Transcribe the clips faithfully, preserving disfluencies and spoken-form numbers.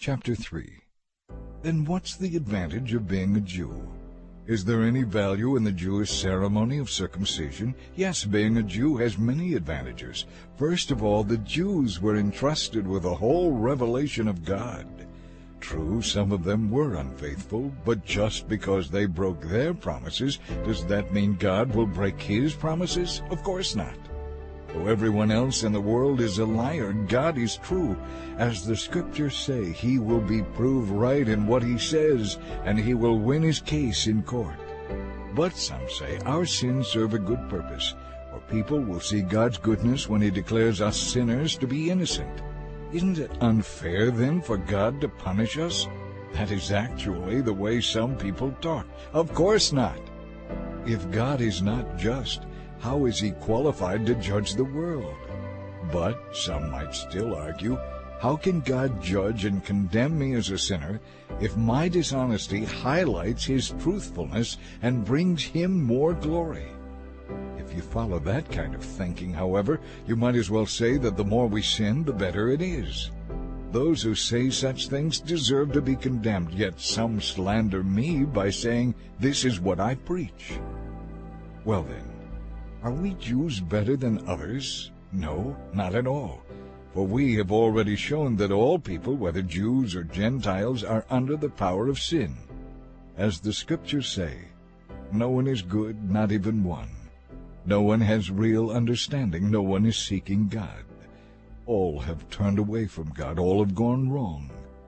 Chapter three. Then what's the advantage of being a Jew? Is there any value in the Jewish ceremony of circumcision? Yes, being a Jew has many advantages. First of all, the Jews were entrusted with a whole revelation of God. True, some of them were unfaithful, but just because they broke their promises, does that mean God will break his promises? Of course not. Though everyone else in the world is a liar, God is true. As the Scriptures say, he will be proved right in what he says, and he will win his case in court. But some say our sins serve a good purpose, for people will see God's goodness when he declares us sinners to be innocent. Isn't it unfair, then, for God to punish us? That is actually the way some people talk. Of course not. If God is not just, how is he qualified to judge the world? But some might still argue, how can God judge and condemn me as a sinner if my dishonesty highlights his truthfulness and brings him more glory? If you follow that kind of thinking, however, you might as well say that the more we sin, the better it is. Those who say such things deserve to be condemned, yet some slander me by saying, "This is what I preach." Well then, are we Jews better than others? No, not at all. For we have already shown that all people, whether Jews or Gentiles, are under the power of sin. As the Scriptures say, no one is good, not even one. No one has real understanding. No one is seeking God. All have turned away from God. All have gone wrong.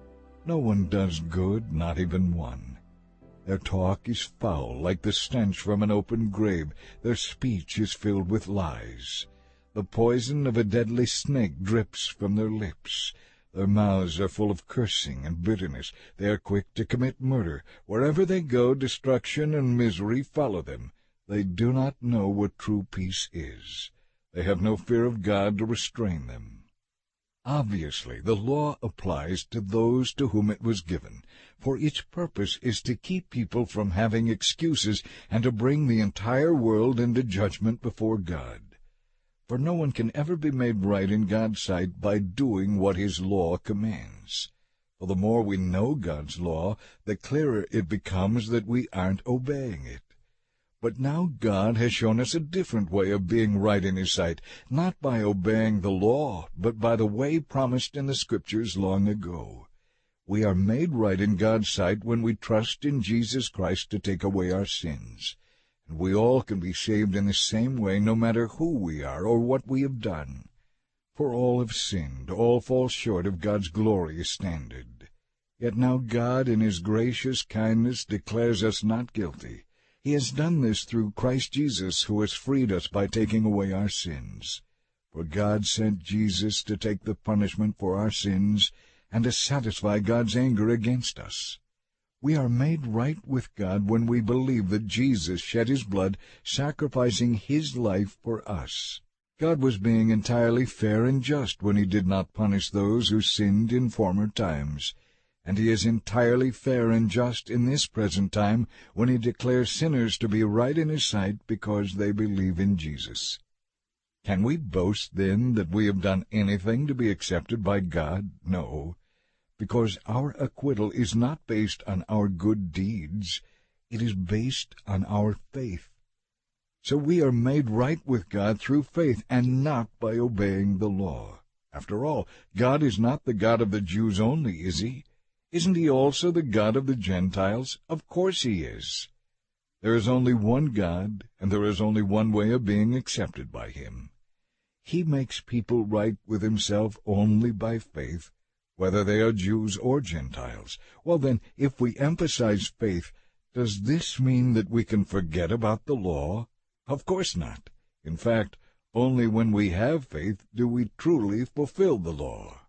No one does good, not even one. Their talk is foul, like the stench from an open grave. Their speech is filled with lies. The poison of a deadly snake drips from their lips. Their mouths are full of cursing and bitterness. They are quick to commit murder. Wherever they go, destruction and misery follow them. They do not know what true peace is. They have no fear of God to restrain them. Obviously, the law applies to those to whom it was given, for its purpose is to keep people from having excuses and to bring the entire world into judgment before God. For no one can ever be made right in God's sight by doing what his law commands. For the more we know God's law, the clearer it becomes that we aren't obeying it. But now God has shown us a different way of being right in his sight, not by obeying the law, but by the way promised in the Scriptures long ago. We are made right in God's sight when we trust in Jesus Christ to take away our sins. And we all can be saved in the same way, no matter who we are or what we have done. For all have sinned, all fall short of God's glorious standard. Yet now God, in his gracious kindness, declares us not guilty. He has done this through Christ Jesus, who has freed us by taking away our sins. For God sent Jesus to take the punishment for our sins and to satisfy God's anger against us. We are made right with God when we believe that Jesus shed his blood, sacrificing his life for us. God was being entirely fair and just when he did not punish those who sinned in former times. And he is entirely fair and just in this present time when he declares sinners to be right in his sight because they believe in Jesus. Can we boast, then, that we have done anything to be accepted by God? No, because our acquittal is not based on our good deeds. It is based on our faith. So we are made right with God through faith and not by obeying the law. After all, God is not the God of the Jews only, is he? Isn't he also the God of the Gentiles? Of course he is. There is only one God, and there is only one way of being accepted by him. He makes people right with himself only by faith, whether they are Jews or Gentiles. Well then, if we emphasize faith, does this mean that we can forget about the law? Of course not. In fact, only when we have faith do we truly fulfill the law.